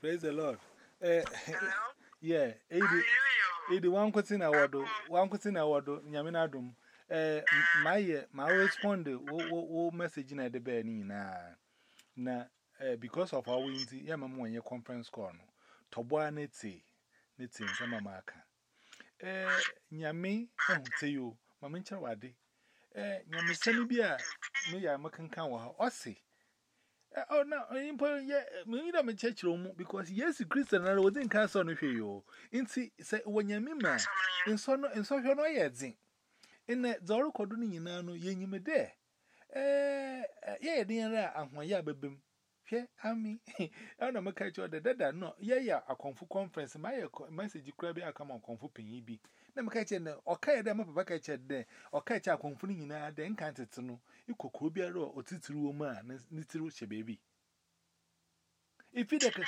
Praise the Lord. Hello? Yeah, I hear you. 81 question award, 1 question award, Yaminadum. My respond, message in the Benny na, because of our winty, Yamam, when your conference call, Toboa Netty, Nitty, some marker. Yami, to you, Mamincha Wadi. Yami, send me a making cow, or see. Oh, no, I'm putting me in a church room because yes, Christian, I wasn't cast on you. In see, say, when you mean, in so no yet. In that Zoro Coduni, you me there. Yeah, dear, and my yabim. Here, I mean, I don't know, catch you the dead. No, yeah, a confu conference. My message, you crabby, I come on confu penny. Never catch it, or carry them up a catch it there, or catch a confuning in a then can't it to know. You could be a row or titru man, little baby. If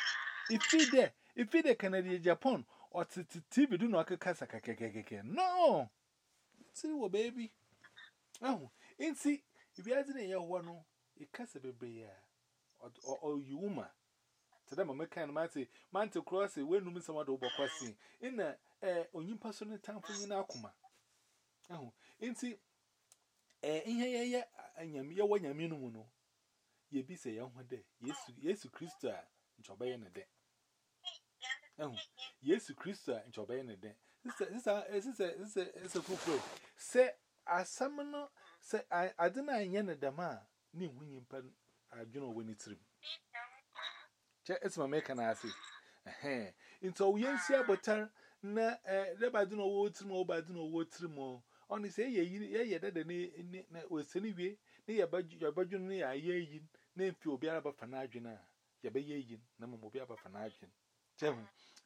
it Canadian Japan or TV do not casa keke. No, see what baby. Oh, in see, if you hasn't your one, it casa baby or you woman. To them, a mechanic man to cross it when you miss some other crossing in a on personal town for you now. Oh, in see, in here, and you're one your minimum. Ye be say young one day, yes, Christa, and Chobay in a day. Oh, yes, Christa and Chobay in a day. This is a cool way. Say, I summon, say, I don't know, yen a dama, new winning pen, I do not win it through. It's my make an assy. Into yen see a butter, na, I don't know what to know, but I don't know what to know. Only say, ye, that the was anyway, near your budget near a year. Name for be about Fanagina, Yabayin, Nammo be about Fanagin. Jem,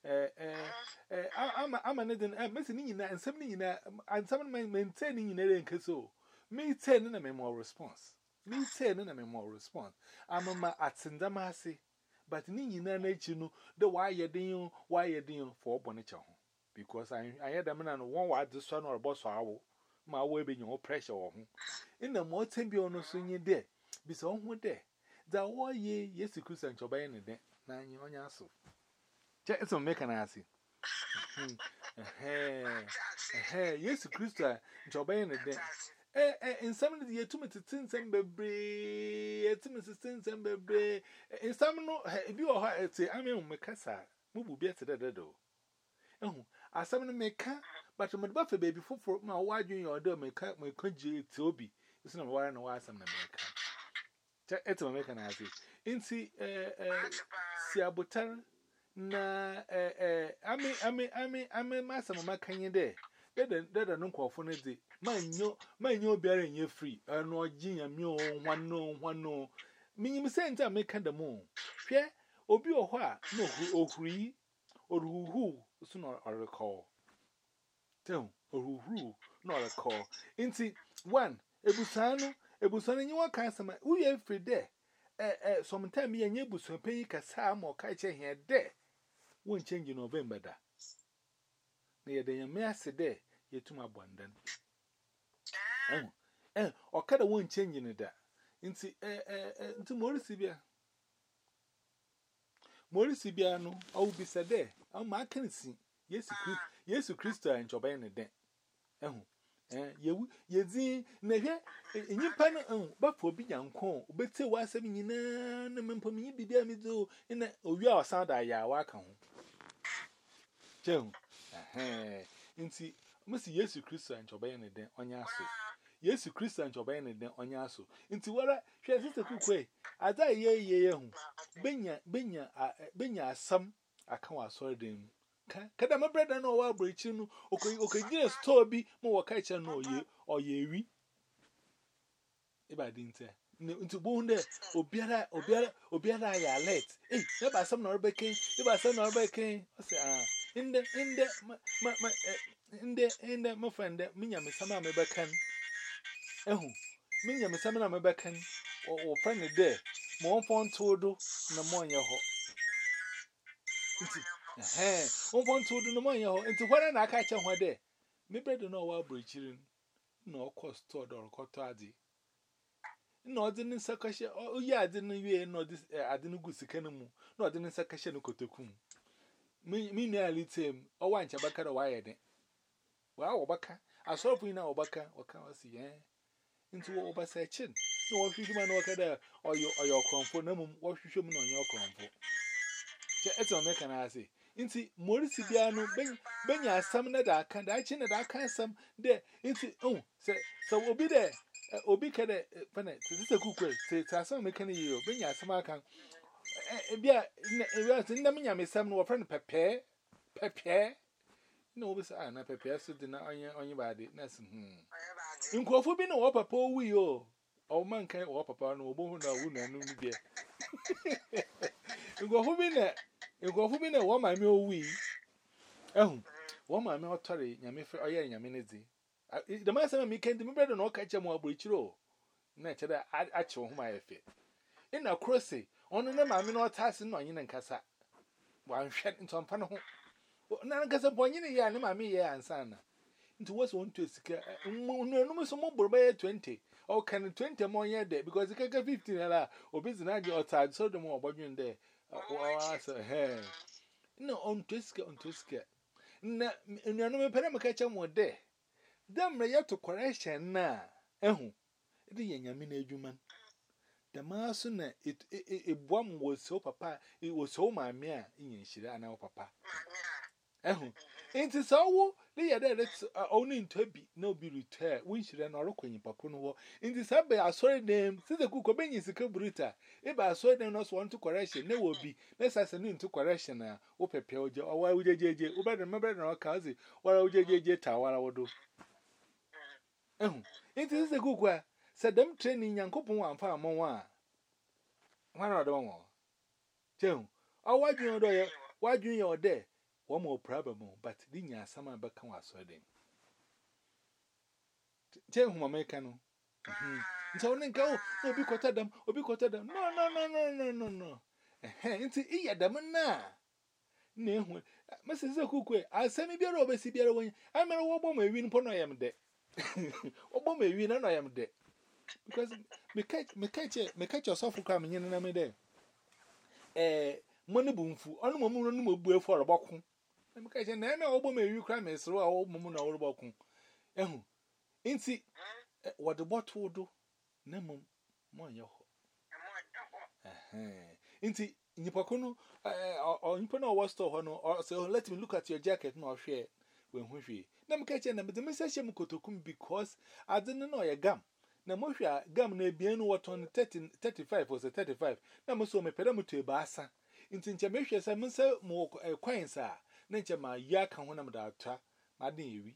I'm an missing in and something in and some maintaining in a caso. Me 10 in a memo response. Me 10 in a memo response. I'm at Sindamasi, but Nina nature know the why you're doing for Bonicho. Because I had a man and one word the son or a boss hour, my way being your pressure on. In the more temple, soon you there. Be so one day. The war ye, yes, you could send your bay in the day. Nine on your soul. Check some make an assy. Yes, Christa, your bay in the day. In some of the year, 2 minutes since and baby, 2 minutes since and baby. In some no, if you are say, I mean, Macassa, move will be at the door. Oh, I summon make car, but I'm a buffer baby for my wide your door may cut my country to be. It's not why no why some make. It's a make an assy. In see, Siabutan, na, I mean, master, my canyon there. That are no call for it. Mine, you're bearing you free. No, Jin and mule, one no. Meaning, same time, make the moon. Pierre, or be a while, no, who, free, or who, sooner or recall. Tell, or who, not a call. In see, one, Ebusano, and you are customer, we are free there. Sometime me and you bus pay Cassam or catcher here there. Won't change in November. Near the massy there, ye to my abundant. Or cut a won't change in it. Into Morrisibia. Morrisibiano, I will be said there. Oh, my can see. Yes, Christa and Jobanna then. Ye see, never, and you pan but for being corn, but say why 7 years, and me be there me do in a real sound. I welcome. Joe, see, Mr. Yes, Christa and Jobanna then on your soul. Yes, Christa and Jobanna then on your soul. Into what she has a cook way. As I ye, Benya, some I can't sorry them. Can my brother know what breaching? Okay, yes, Toby, more catch and know ye or ye. If I didn't say, into bone there, Obiara, I let. Eh, never some Norbekin, if I saw Norbekin, I say, in the, my friend, Minya, Miss Sama, my beckon. Oh, Minya, Miss Sama, my beckon, or friendly there, more fun to do, no more in your home. Want to do no more into what I catch on one day. Maybe I don't know what breaching no cost to or cotadi. no didn't sakasha, oh, yeah, I didn't you know this, I didn't go sikanamu, no, didn't sakasha no kotokum. Me nearly tame, or one chabaka or wired. Well, Obaka, I saw for now, Obaka, or can I see, into Obasa chin. No, what you man work there, or your comfort, no, what you should on your comfort. It's a mechanizing. Inti Morisi Biano, Benya, some that I can't, I chin that I can't some there. Inti, oh, so will be there. Obi Kade, Penet, this is a good way. Say, Tassan Mechanic, Benya, some I can. Bia, in the Minya, Miss Sam, no friend, Pepe. No, this I not prepare so dinner on your body. That's in Crawford, no, or papa, we oh. Oh, man can't or papa, no, woman, no, wouldn't be there. You go for me, you go for me, what my meal we. Oh, what my meal torry, Yamifa, or Yaminity. The master me can't remember no catch a more breach row. Nature, I show whom I fit. In a crossy, on the mammy not passing on in Cassa. One shot into some fun. None gets a point in a year, and mammy, and son. Into what's one to scare, no, some more by 20. Or can 20 more year day because you can get 15 or business outside, so the more about you in there. No, on Twisker, on Twisker. No, no, Panama catch them one day. Damn, they have to correction now. The young human. The master, it one was so papa, it was so my mare in Shira now, papa. It is all the other that's only in Toby, no be retired. We should not look in Papuno. In this abbey, I saw them, see the cook obeying is a cabrita. If I saw them not want to correction, there will be less as an into correction now. Open Pioja, or why would JJ, over the member and our cousin, or would JJ Tower I would do. It is a good way. Said them training young couple one farm one. One or one more. Joe, oh, why do you know why do you there? One more problem, but didn't ya summer back on us wedding? Tell whom I make no. So then go, or be quoted them, or be quoted them. No. Into eat them now. No, Mrs. Cookwe, I'll send me beer over Sibia when I'm a woman may win upon I am dead. Or may win and I am dead. Because me catch yourself coming in and I'm there. Money boom for on a woman will be for a balcony. Because I know may you cry, Miss Row, old woman or balcony. Ain't see what the bottle will do. Nemo, more your ain't it in your pacono or in Pano was to or so let me look at your jacket nor share when we. Nam catch and the message Mukotokum because I didn't know a gum. Namosha gum ne bien what on 35 was a 35. Namoso me pedamutu bassa. In Tintamesha, Simon said more quaint, sir. Nature my yak and one of the trap, my dear.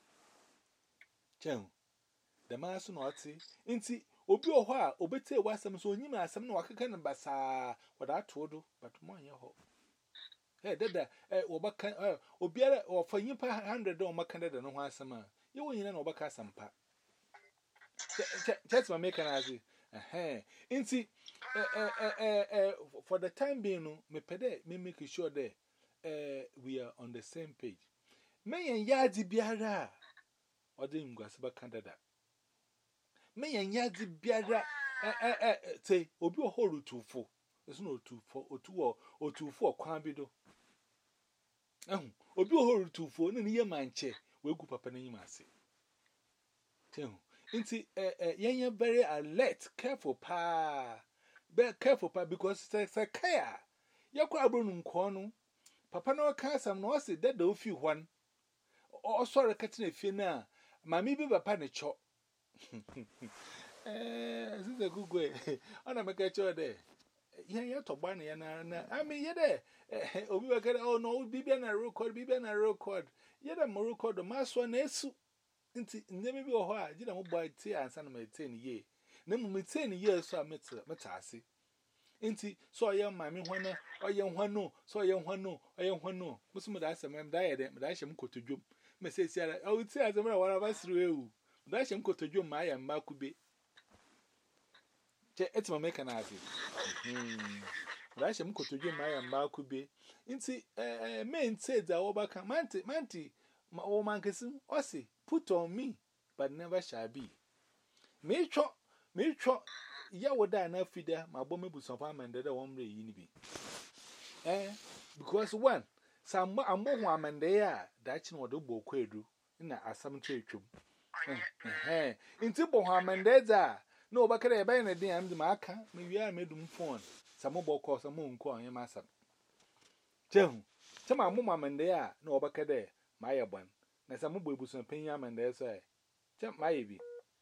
Joe, the master not see. Inti, Obi or wha, Obete was some so near some no can bassa, what I told you, but more your hope. Hey, dada, Obakan, Obiara or for you per 100 or Macanda no one summer. You will in Obaka some pa. That's my mechanizing. Inti, for the time being, me pede, me make sure that we are on the same page. May and Yadi Biara or the Ingwasaba Canada. May and Yadi Biara say, Obi Holu 2-4. There's no 2-4 or 2-4 Quambido. Obi Holu 2-4, and near Manche, we'll go up and say. Inti, you're very alert, careful, pa. Be careful, pa, because it's a care. You're quite a corner. Papa no cast some no say that do few one. Or sorry, catching a fina. Mammy be papa ne chop. This is a good way. I don't make a show there. Yeah, to bunny and I mean, yeah, there. Oh, no, be a record, be a record. Yet a more record the mass one is. Never be a while, didn't buy tea and son of my 10 years. Never me 10 years, so I met Matasi. Inti, so I am my one, or young one no, so I am one no, I am one no. Muslim that's a man died, but I shall go to Jum. Message, I would say as a man, one of us through. But I shall go to Jum, my and Markubi. It's my mechanizing. But I shall go to Jum, my and Markubi. Inti, men said that Obaka Manti, my old man, Ossie, put on me, but never shall be. Me chop, ya would die enough feeder, my bomb with some farm and the one way in be. Because one, some more and they are that's what the book do in a some church. Into Boham and there's no bucket a band a damn the marker, maybe I made them phone. Some mobile calls a moon call your master. Jim, some my mum and they are no bucket there, my one. Na some mobile with some pinyam and there's a jump my baby.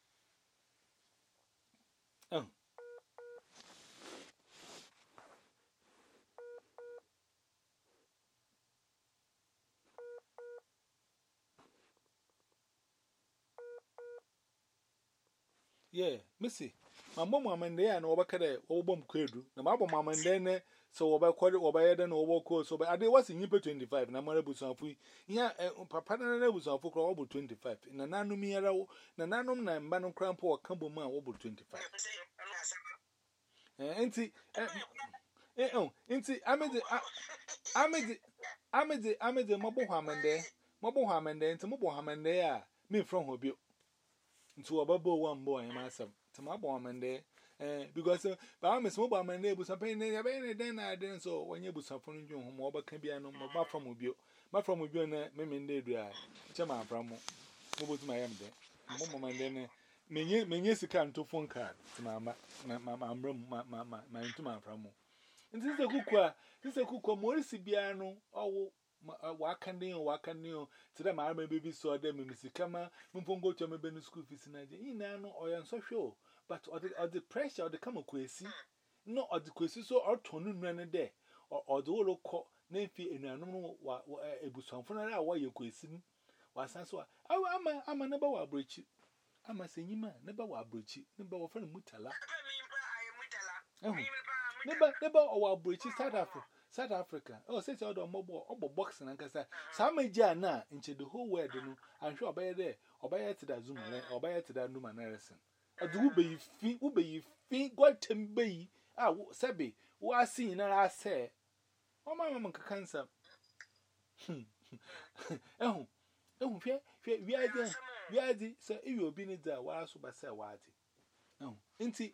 Yeah, Missy. My mom and they are no bucket or bomb credu. The mabble mamma and then so about quarter or by then or course. So, but I was in Nipper 25, and I'm a bus of we. Yeah, Papa was of over 25. In a nanomia, Nanum and Banon Crampo or Campbell Man over 25. Auntie, I made the mobile hammer there, and to mobile hammer there, me from Hobio. To a bubble one boy and myself, to my bomb there. Because I'm a small bomb and neighbors are paying then I didn't so when you was suffering you home over can be a number from Mobile. My from Mobile, Memon de Dry, Chama Bramo, over to my am there. Mom and then, many can to phone card to my room, my to my Bramo. And this is a cook, Morris Biano, or Wakandino, to them I may be so them, Mrs. Kama, Mumpongo to my Benny school fees in Nigeria, or I am so sure. But or the pressure of the come quasi, no, or the quasi so or tonu ran a day, or the old court, name fee in a no a busan for an hour you question. Was I so? I'm a never will breach it. I'm a singing man, never will breach it, never will friend Mutala. Never or breach South Africa. Oh, says all the mobile boxing and cassa. Some may jana into the whole world, I'm sure by there, or by it to that Zoom, or by it to that Numa Harrison. Ube you think what to be? Ah, Sabby, what I see and I say. Oh, my mamma cancer. Oh, we are the so you will be in there while so by say what. Oh, inti,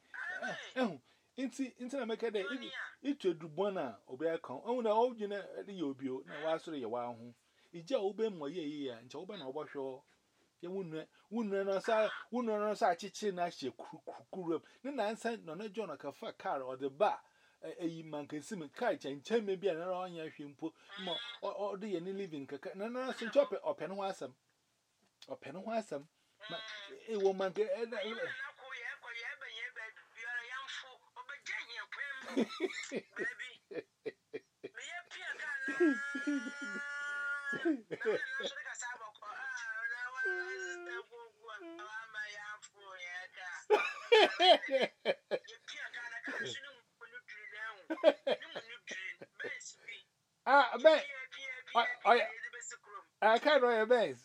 make a day. It would do bona or be a con. Oh, no, you know, you'll be no, I saw your wow. It's your open my year and Choban or Washaw. You wouldn't know such a chin as your crew. Then I sent no John a cafe car or the bar. A man can see me kite and tell me be an around your put more or the any living caca. No, some chop it or penwasam. Or penwasam. A woman get Ben, I can't wear a base.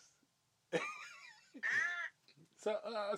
So,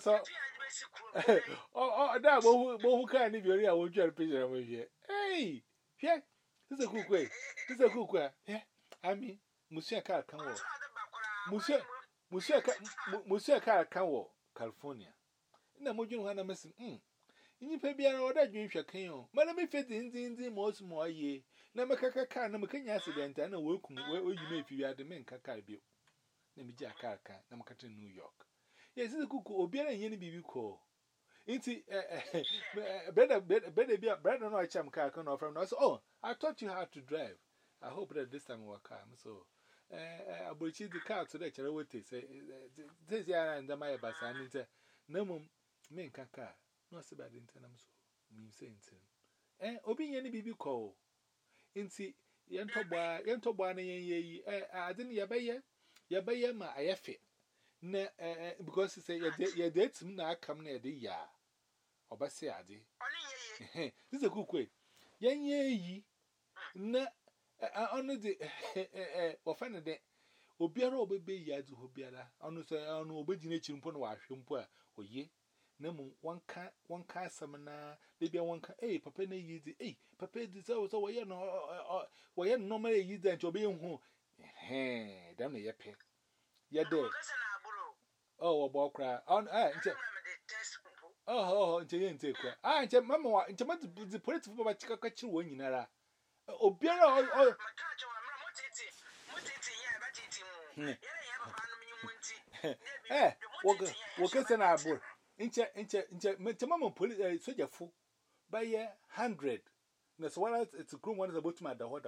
that who can't leave your ear, would you picture over here? Hey, yeah, this is a cook way. This is a cook way. Yeah, I mean, Monsieur Car can walk. Monsieur Car can walk, California. In the Mojun, when I'm missing, in your baby, I ordered you if you can. Madame, if it is most more ye. Namaka can, Namakan accident, and a work where you may if you are the men Kakabio. Namija Kaka, Namakatan, New York. Yes, it's a cook or be a yenny baby call. It's better be a brother no cham car can offer us. Oh, I taught you how to drive. I hope that this time will come. So, I will cheat the car to lecture what they say. This year and the Maya Bassan into no men kaka. No, so bad in Tenam so mean saying. Obi yenny baby call. Inti Yantoba, ye, I didn't yabaya ma ayafe. Ne, because it's a date na come near the ya. Obasi adi. This is a good way. Yan ye, na, only the offended de Obiara obey yadu Hobiara, on obey nature upon wash or ye. Nemo one car summoner, maybe one car, papa, ye, papa, this also way no, normally you then to be home. Damn the yappy. Yet, oh, a ball cry on, oh, take I tell Mamma, into the political about Chikachu when you know. Oh, Biara, oh, eh, workers and I bought. Incha, Metamamo police, soldier fool by 100. That's what it's a groom one is about my daughter.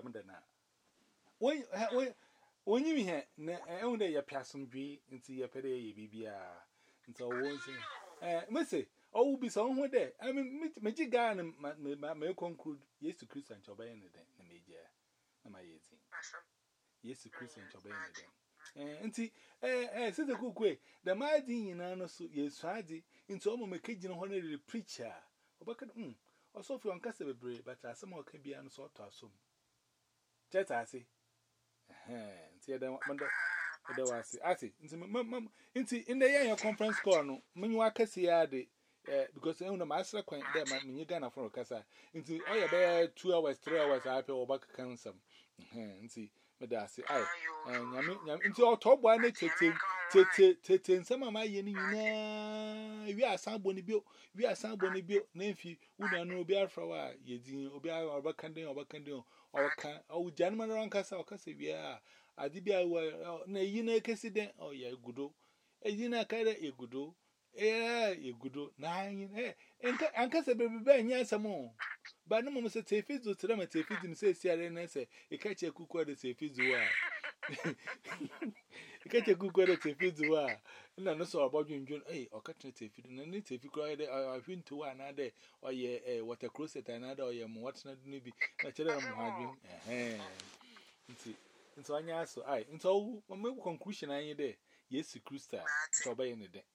When you hear, only your passing be into your pay, BBR, and so won't Missy, oh, will be somewhere there. I mean, Magic Guy and my conclude, yes to Christian Chobay in the day, the major. Am I 18? Yes to Christian Chobay in the day. And see, said the cook way, the mighty in Anno, yes, Friday, into almost a Cajun honorary preacher. Or so for uncastable brave, but as some more can be unsought to assume. Just I say. See, I don't wonder. I see. In the year conference call, no, when you are Cassia, because I own a master coin there, you gonna for a cassa. Into all your bear 2 hours, 3 hours, I pay or back council. And see, Madassi, I into our top one, Tete, some of my yenny. We are somebody built, Nephew, we don't know beer for a while. Ye didn't obey our backending or can, oh, gentlemen around Cassa or Cassia, yeah. I did be a na yina accident or ya goodo. A yina carry a goodo. A goodo. Nine, and Cassa baby bang, yes, some more. But no moment said, if it's to them, if it says, Sierra, say, a catch a cook or say, if it's a catch a cook or say, if it's a and I know so about you, John, or catch it if you don't need if you cried, I've been to another, or ye, what a closet another, or your what's not maybe. I tell them, having into Anya, so I into all my conclusion. I there, yes, Christa, so by any day.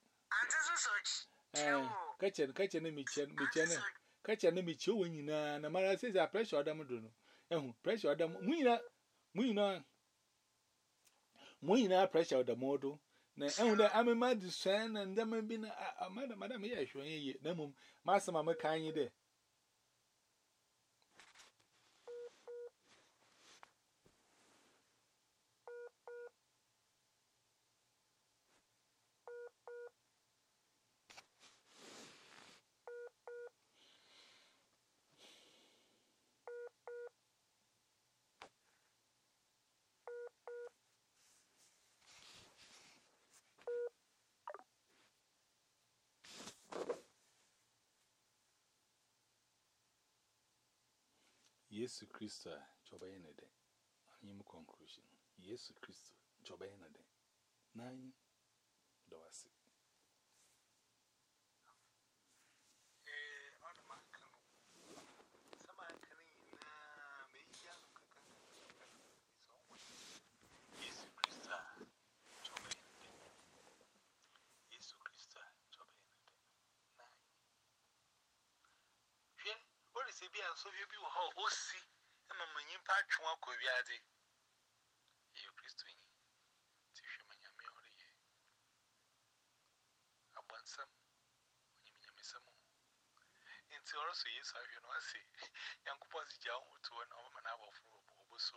Catch an image, catch an image, when you know, no matter says I pressure Adam, and pressure Adam, Muina pressure the model. Now, I'm a mad son, and there may be a madam, yes, no, Master Mamma, can you there? Yes, Christa, Chobayana day. I'm conclusion. Yes, Christa, Chobayana day. 9 dollars. So you be how Ossi and Mamma Impact one could be added. You Christine, Tishamania Mary. I want some when you mean some more. And so also, yes, I know, I say, young Coupons Jow to an woman hour for Oboso.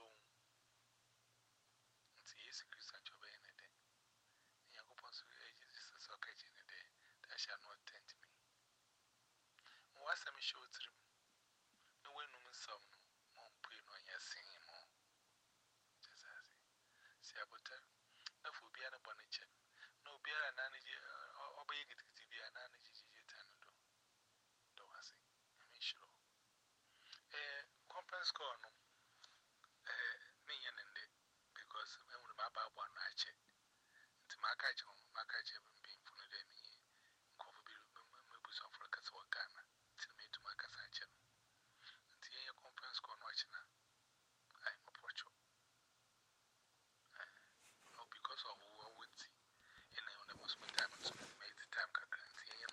And yes, Christian Job in a day. Young Coupons ages is a catch in a day that shall not tempt me. What's some show to no one some more put on your singing more. Just as see about that. No for be an abonnet. No beer and energy or big it to be an energy. Do I say? I mean, sure. Conference call no. Me and it because I want to buy one I check. To my catch being for the me. Coffee bill, maybe some for a cat or Ghana.